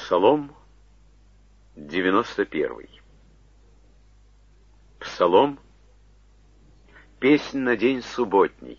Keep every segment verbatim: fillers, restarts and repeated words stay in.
Псалом девяносто первый. Псалом, песнь на день субботний.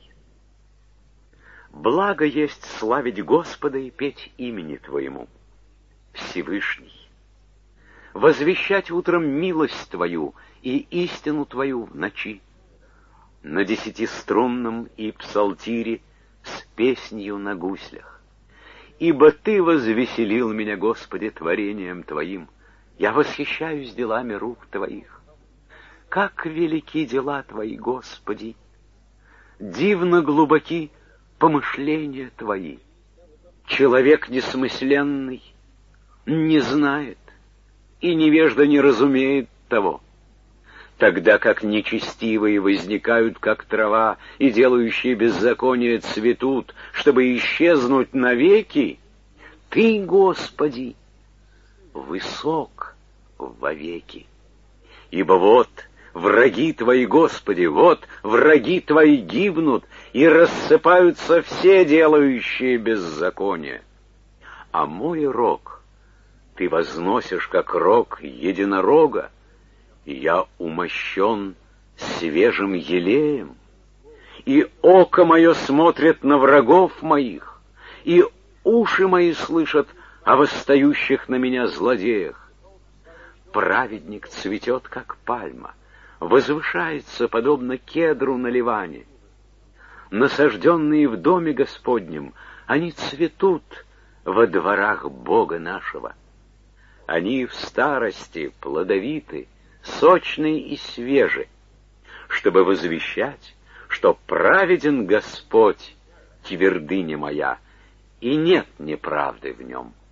Благо есть славить Господа и петь имени Твоему, Всевышний, возвещать утром милость Твою и истину Твою в ночи, на десятиструнном и псалтире с песнью на гуслях. Ибо Ты возвеселил меня, Господи, творением Твоим, я восхищаюсь делами рук Твоих. Как велики дела Твои, Господи! Дивно глубоки помышления Твои. Человек несмысленный не знает, и невежда не разумеет того. Тогда как нечестивые возникают, как трава, и делающие беззаконие цветут, чтобы исчезнуть навеки, Ты, Господи, высок вовеки. Ибо вот враги Твои, Господи, вот враги Твои гибнут, и рассыпаются все делающие беззаконие. А мой рог Ты возносишь, как рог единорога, и я умощен свежим елеем, и око мое смотрит на врагов моих, и уши мои слышат о восстающих на меня злодеях. Праведник цветет, как пальма, возвышается, подобно кедру на Ливане. Насажденные в доме Господнем, они цветут во дворах Бога нашего. Они в старости плодовиты, сочные и свежи, чтобы возвещать, что праведен Господь, твердыня моя, и нет неправды в нем.